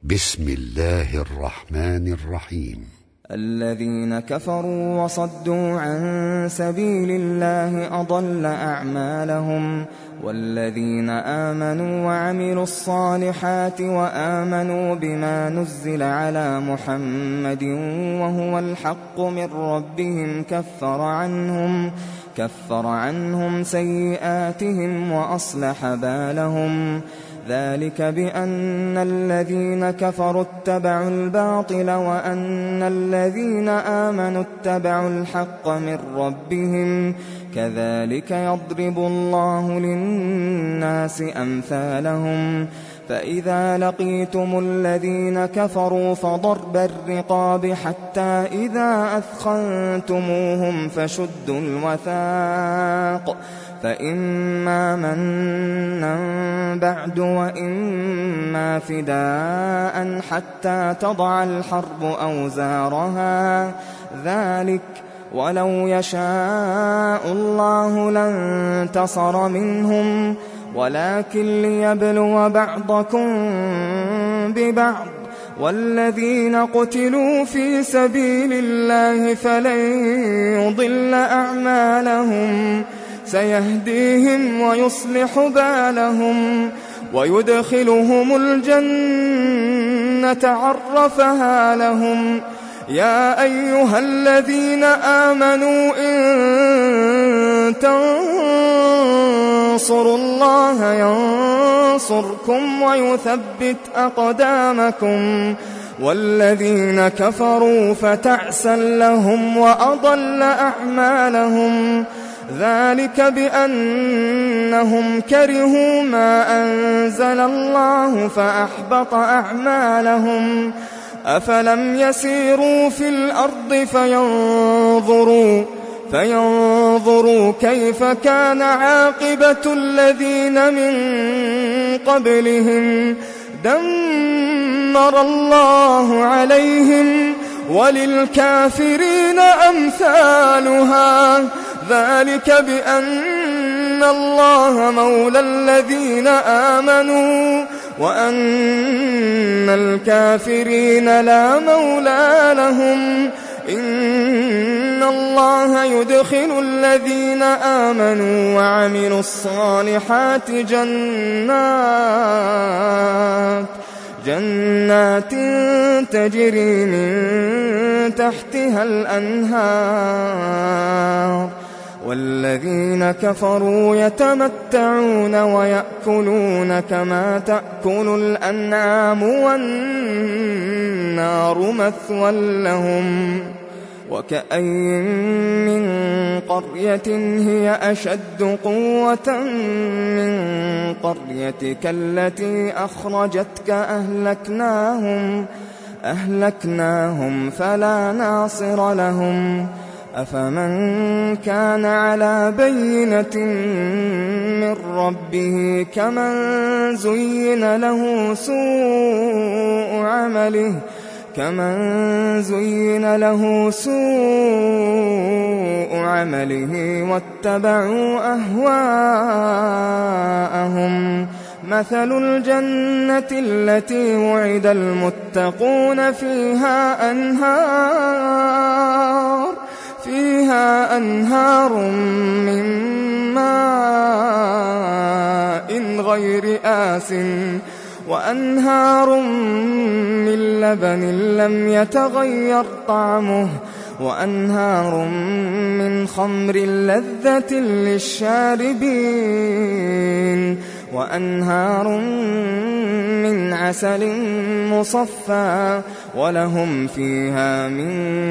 بسم الله الرحمن الرحيم. الذين كفروا وصدوا عن سبيل الله أضل أعمالهم، والذين آمنوا وعملوا الصالحات وآمنوا بما نزل على محمد وهو الحق من ربهم كفر عنهم سيئاتهم وأصلح بالهم. ذلك بأن الذين كفروا اتبعوا الباطل وأن الذين آمنوا اتبعوا الحق من ربهم، كذلك يضرب الله للناس أمثالهم. فإذا لقيتم الذين كفروا فضرب الرقاب حتى إذا أثخنتموهم فشدوا الوثاق، فإما منا بعد وإما فداء حتى تضع الحرب أوزارها، ذلك ولو يشاء الله لانتصر منهم، ولكن ليبلو بعضكم ببعض. والذين قتلوا في سبيل الله فلن يضل أعمالهم، سيهديهم ويصلح بالهم ويدخلهم الجنة عرفها لهم. يا أيها الذين آمنوا إن تنصروا الله ينصركم ويثبت أقدامكم، والذين كفروا فتعسا لهم وأضل أعمالهم. ذلك بأنهم كرهوا ما أنزل الله فأحبط أعمالهم. أفلم يسيروا في الأرض فينظروا كيف كان عاقبة الذين من قبلهم، دمر الله عليهم وللكافرين أمثالها. ذلك بأن الله مولى الذين آمنوا وأن الكافرين لا مولى لهم. إن الله يدخل الذين آمنوا وعملوا الصالحات جنات تجري من تحتها الأنهار، والذين كفروا يتمتعون ويأكلون كما تأكل الأنعام والنار مثوى لهم. وكأين من قرية هي أشد قوة من قريتك التي أخرجتك أهلكناهم فلا ناصر لهم. أفمن كان على بينة من ربه كمن زين له سوء عمله واتبعوا أهواءهم. مثل الجنة التي وعد المتقون فيها أنهار من ماء غير آسٍ وأنهار من لبن لم يتغير طعمه وأنهار من خمر لذة للشاربين وأنهار من عسل مصفى ولهم فيها من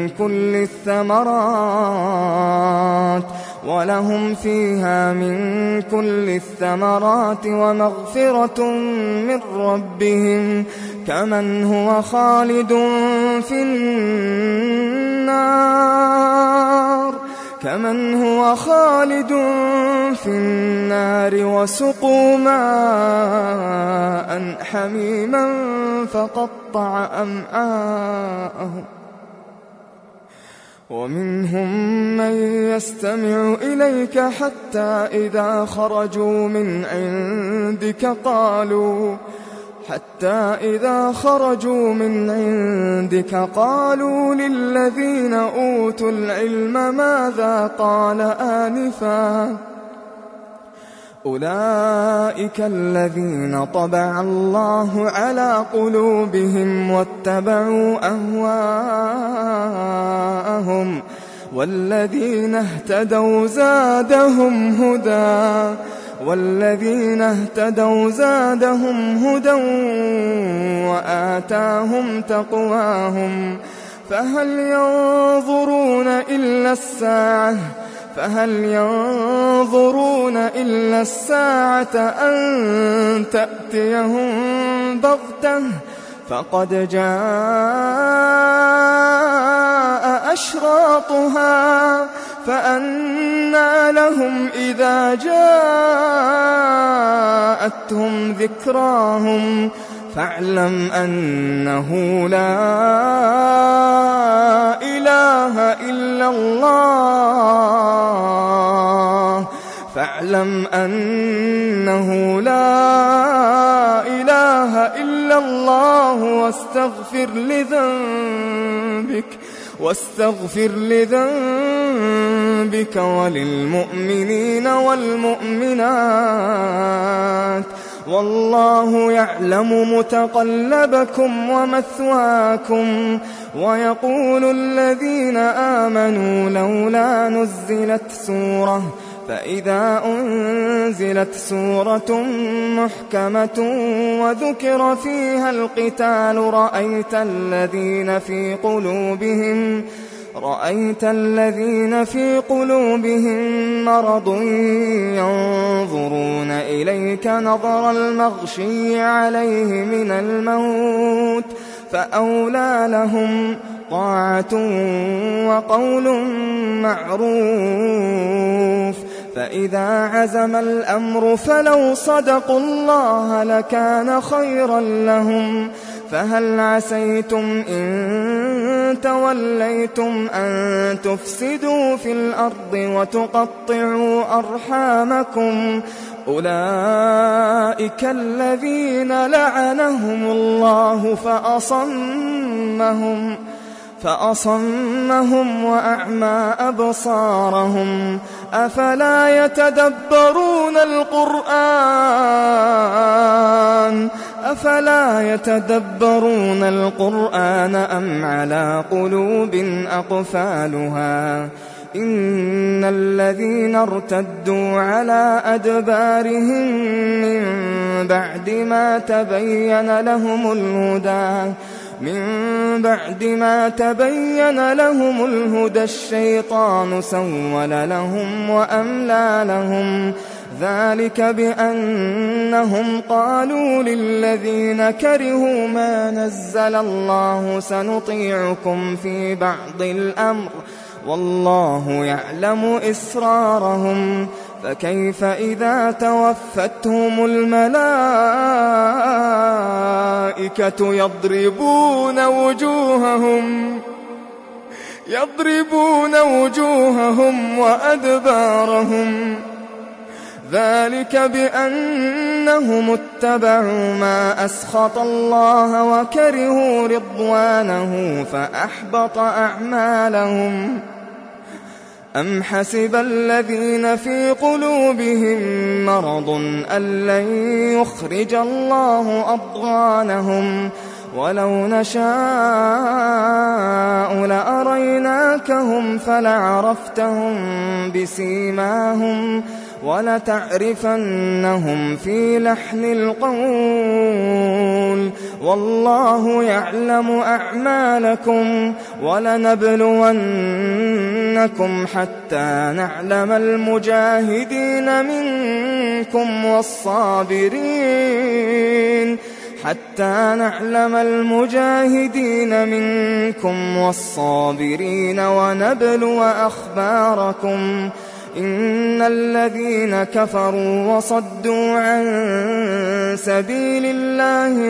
كل الثمرات ومغفرة من ربهم كمن هو خالد في النار وسقوا ماء حميما فقطع أمعاءهم. ومنهم من يستمع إليك حتى إذا خرجوا من عندك حتى إذا خرجوا من عندك قالوا للذين أوتوا العلم ماذا قال آنفا أولئك الذين طبع الله على قلوبهم واتبعوا أهواءهم والذين اهتدوا زادهم هدى وآتاهم تقواهم فهل ينظرون إلا الساعة أن تأتيهم بغتة فقد جاء أشراطها فأنى لهم إذا جاءتهم ذكراهم فاعلم أنه لا إله إلا الله واستغفر لذنبك وللمؤمنين والمؤمنات والله يعلم متقلبكم ومثواكم ويقول الذين آمنوا لولا نزلت سورة فإذا أنزلت سورة محكمة وذكر فيها القتال رأيت الذين في قلوبهم مرض ينظرون إليك نظر المغشي عليه من الموت فأولى لهم طاعة وقول معروف فإذا عزم الأمر فلو صدقوا الله لكان خيرا لهم فهل عسيتم إن توليتم أن تفسدوا في الأرض وتقطعوا أرحامكم أولئك الذين لعنهم الله فأصمهم وأعمى أبصارهم أفلا يتدبرون القرآن أم على قلوب أقفالها إن الذين ارتدوا على أدبارهم من بعد ما تبين لهم الهدى الشيطان سول لهم وأملى لهم ذلك بأنهم قالوا للذين كرهوا ما نزل الله سنطيعكم في بعض الأمر والله يعلم إسرارهم فكيف إذا توفتهم الملائكة يضربون وجوههم وأدبارهم ذلك بأنهم اتبعوا ما أسخط الله وكرهوا رضوانه فأحبط أعمالهم أم حسب الذين في قلوبهم مرض أن لن يخرج الله أضغانهم ولو نشاء لأريناكهم فلعرفتهم بسيماهم ولتعرفنهم في لحن القول والله يعلم أعمالكم ولنبلونكم حتى نعلم المجاهدين منكم والصابرين ونبلو أخباركم إن الذين كفروا وصدوا عن سبيل الله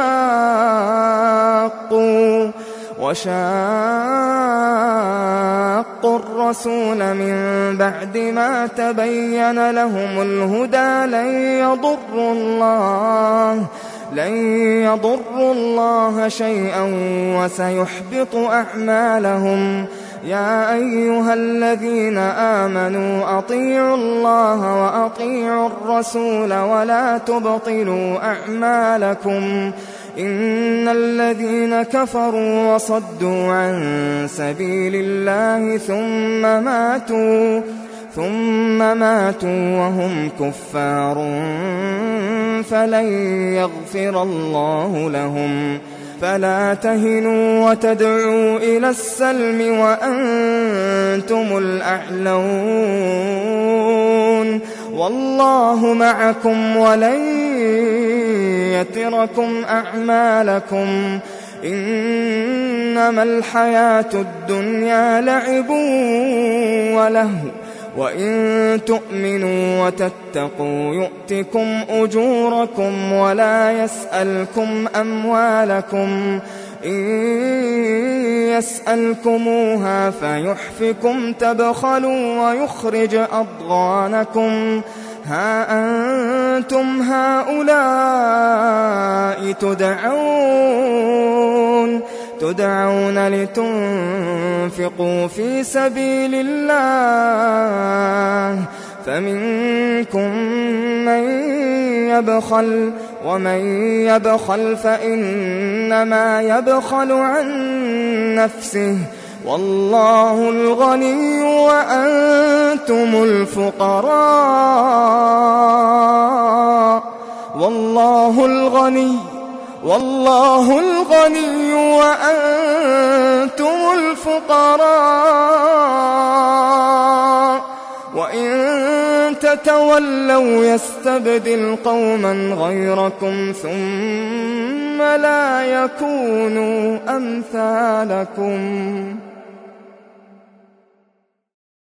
وشاقوا الرسول من بعد ما تبين لهم الهدى لن يضروا الله شيئا وسيحبط أعمالهم. يا أيها الذين آمنوا أطيعوا الله وأطيعوا الرسول ولا تبطلوا أعمالكم. إن الذين كفروا وصدوا عن سبيل الله ثم ماتوا وهم كفار فلن يغفر الله لهم. فلا تهنوا وتدعوا إلى السلم وأنتم الأعلون والله معكم ولن يتركم أعمالكم. إنما الحياة الدنيا لعب ولهو وإن تؤمنوا وتتقوا يؤتكم أجوركم ولا يسألكم أموالكم. إن يسألكموها فيحفكم تبخلوا ويخرج أضغانكم. ها أنتم هؤلاء تدعون لتنفقوا في سبيل الله فمنكم من يبخل ومن يبخل فإنما يبخل عن نفسه والله الغني وأنتم الفقراء. والله الغني وأنتم الفقراء. وإن تتولوا يستبدل قوما غيركم ثم لا يكونوا أمثالكم.